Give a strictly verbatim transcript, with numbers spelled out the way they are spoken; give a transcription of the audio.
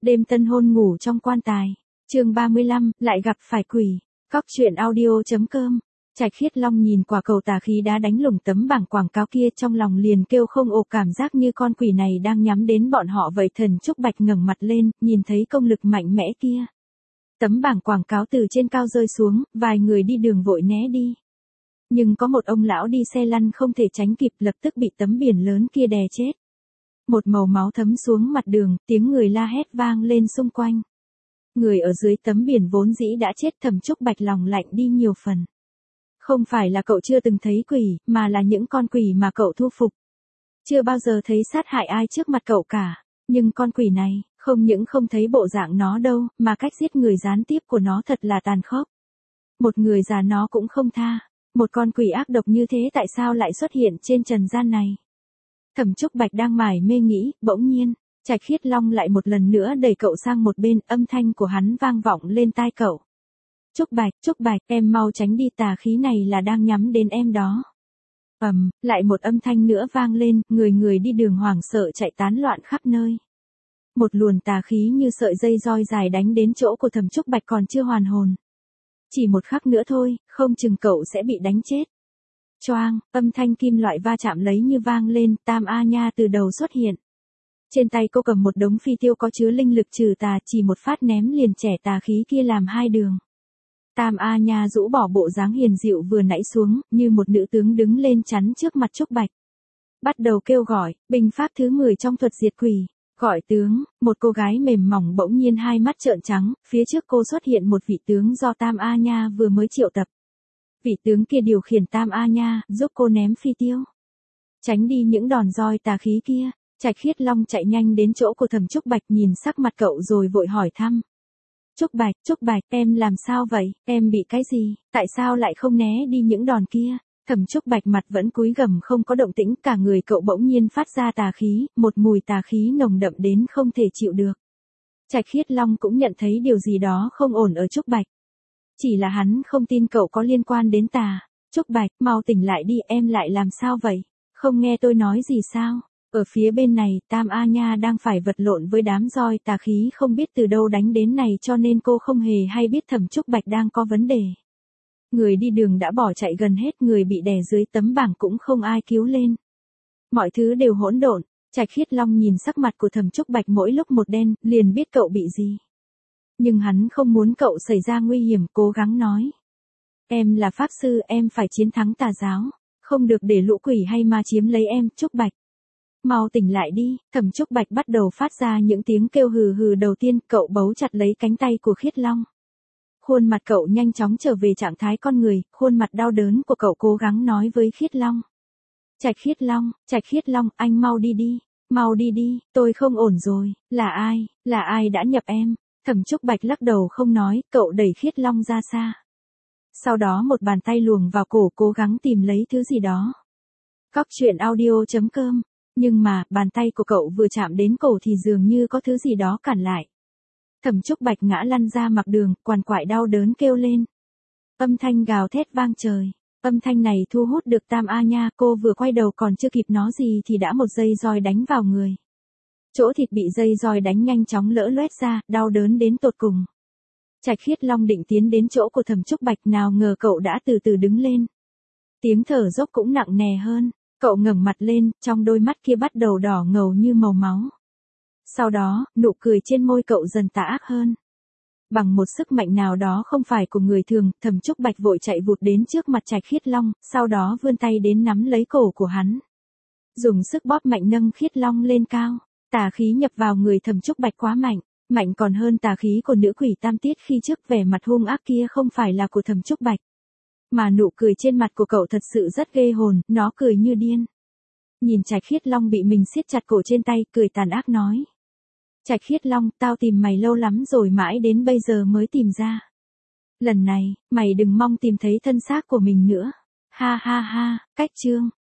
Đêm tân hôn ngủ trong quan tài. Chương ba mươi lăm, lại gặp phải quỷ. Cóc truyện audio.com. Trạch Khiết Long nhìn quả cầu tà khí đá đánh lủng tấm bảng quảng cáo kia, trong lòng liền kêu không ổ, cảm giác như con quỷ này đang nhắm đến bọn họ vậy. Thần Trúc Bạch ngẩng mặt lên, nhìn thấy công lực mạnh mẽ kia. Tấm bảng quảng cáo từ trên cao rơi xuống, vài người đi đường vội né đi. Nhưng có một ông lão đi xe lăn không thể tránh kịp, lập tức bị tấm biển lớn kia đè chết. Một màu máu thấm xuống mặt đường, tiếng người la hét vang lên xung quanh. Người ở dưới tấm biển vốn dĩ đã chết. Thẩm Trúc Bạch lòng lạnh đi nhiều phần. Không phải là cậu chưa từng thấy quỷ, mà là những con quỷ mà cậu thu phục. Chưa bao giờ thấy sát hại ai trước mặt cậu cả. Nhưng con quỷ này, không những không thấy bộ dạng nó đâu, mà cách giết người gián tiếp của nó thật là tàn khốc. Một người già nó cũng không tha. Một con quỷ ác độc như thế tại sao lại xuất hiện trên trần gian này? Thẩm Trúc Bạch đang mải mê nghĩ, bỗng nhiên, Trạch Khiết Long lại một lần nữa đẩy cậu sang một bên, âm thanh của hắn vang vọng lên tai cậu. Trúc Bạch, Trúc Bạch, em mau tránh đi, tà khí này là đang nhắm đến em đó. Ầm, um, lại một âm thanh nữa vang lên, người người đi đường hoảng sợ chạy tán loạn khắp nơi. Một luồn tà khí như sợi dây roi dài đánh đến chỗ của Thẩm Trúc Bạch còn chưa hoàn hồn. Chỉ một khắc nữa thôi, không chừng cậu sẽ bị đánh chết. Choang, âm thanh kim loại va chạm lấy như vang lên, Tam A Nha từ đầu xuất hiện. Trên tay cô cầm một đống phi tiêu có chứa linh lực trừ tà, chỉ một phát ném liền chẻ tà khí kia làm hai đường. Tam A Nha rũ bỏ bộ dáng hiền dịu vừa nãy xuống, như một nữ tướng đứng lên chắn trước mặt Trúc Bạch. Bắt đầu kêu gọi, binh pháp thứ mười trong thuật diệt quỷ. Gọi tướng, một cô gái mềm mỏng bỗng nhiên hai mắt trợn trắng, phía trước cô xuất hiện một vị tướng do Tam A Nha vừa mới triệu tập. Vị tướng kia điều khiển Tam A Nha, giúp cô ném phi tiêu. Tránh đi những đòn roi tà khí kia. Trạch Khiết Long chạy nhanh đến chỗ của Thẩm Trúc Bạch, nhìn sắc mặt cậu rồi vội hỏi thăm. Trúc Bạch, Trúc Bạch, em làm sao vậy, em bị cái gì, tại sao lại không né đi những đòn kia? Thẩm Trúc Bạch mặt vẫn cúi gằm không có động tĩnh, cả người cậu bỗng nhiên phát ra tà khí, một mùi tà khí nồng đậm đến không thể chịu được. Trạch Khiết Long cũng nhận thấy điều gì đó không ổn ở Trúc Bạch. Chỉ là hắn không tin cậu có liên quan đến tà. Trúc Bạch, mau tỉnh lại đi, em lại làm sao vậy? Không nghe tôi nói gì sao? Ở phía bên này, Tam A Nha đang phải vật lộn với đám roi tà khí không biết từ đâu đánh đến này, cho nên cô không hề hay biết Thẩm Trúc Bạch đang có vấn đề. Người đi đường đã bỏ chạy gần hết, người bị đè dưới tấm bảng cũng không ai cứu lên. Mọi thứ đều hỗn độn. Trạch Khiết Long nhìn sắc mặt của Thẩm Trúc Bạch mỗi lúc một đen, liền biết cậu bị gì. Nhưng hắn không muốn cậu xảy ra nguy hiểm, cố gắng nói. Em là pháp sư, em phải chiến thắng tà giáo. Không được để lũ quỷ hay ma chiếm lấy em, Trúc Bạch. Mau tỉnh lại đi. Thẩm Trúc Bạch bắt đầu phát ra những tiếng kêu hừ hừ đầu tiên, cậu bấu chặt lấy cánh tay của Khiết Long. Khuôn mặt cậu nhanh chóng trở về trạng thái con người, khuôn mặt đau đớn của cậu cố gắng nói với Khiết Long. Trạch Khiết Long, Trạch Khiết Long, anh mau đi đi, mau đi đi, tôi không ổn rồi, là ai, là ai đã nhập em? Thẩm Trúc Bạch lắc đầu không nói, cậu đẩy Khiết Long ra xa. Sau đó một bàn tay luồn vào cổ, cố gắng tìm lấy thứ gì đó. Cóc truyện audio.com. Nhưng mà, bàn tay của cậu vừa chạm đến cổ thì dường như có thứ gì đó cản lại. Thẩm Trúc Bạch ngã lăn ra mặt đường, quằn quại đau đớn kêu lên. Âm thanh gào thét vang trời. Âm thanh này thu hút được Tam A Nha, cô vừa quay đầu còn chưa kịp nói gì thì đã một dây roi đánh vào người. Chỗ thịt bị dây roi đánh nhanh chóng lỡ loét ra, đau đớn đến tột cùng. Trạch Khiết Long định tiến đến chỗ của Thẩm Trúc Bạch, nào ngờ cậu đã từ từ đứng lên. Tiếng thở dốc cũng nặng nề hơn. Cậu ngẩng mặt lên, trong đôi mắt kia bắt đầu đỏ ngầu như màu máu. Sau đó, nụ cười trên môi cậu dần tà ác hơn. Bằng một sức mạnh nào đó không phải của người thường, Thẩm Trúc Bạch vội chạy vụt đến trước mặt Trạch Khiết Long, sau đó vươn tay đến nắm lấy cổ của hắn. Dùng sức bóp mạnh nâng Khiết Long lên cao. Tà khí nhập vào người Thẩm Trúc Bạch quá mạnh, mạnh còn hơn tà khí của nữ quỷ Tam Tiết khi trước. Vẻ mặt hung ác kia không phải là của Thẩm Trúc Bạch. Mà nụ cười trên mặt của cậu thật sự rất ghê hồn, nó cười như điên. Nhìn Trạch Khiết Long bị mình siết chặt cổ trên tay, cười tàn ác nói. Trạch Khiết Long, tao tìm mày lâu lắm rồi, mãi đến bây giờ mới tìm ra. Lần này, mày đừng mong tìm thấy thân xác của mình nữa. Ha ha ha, cách chương.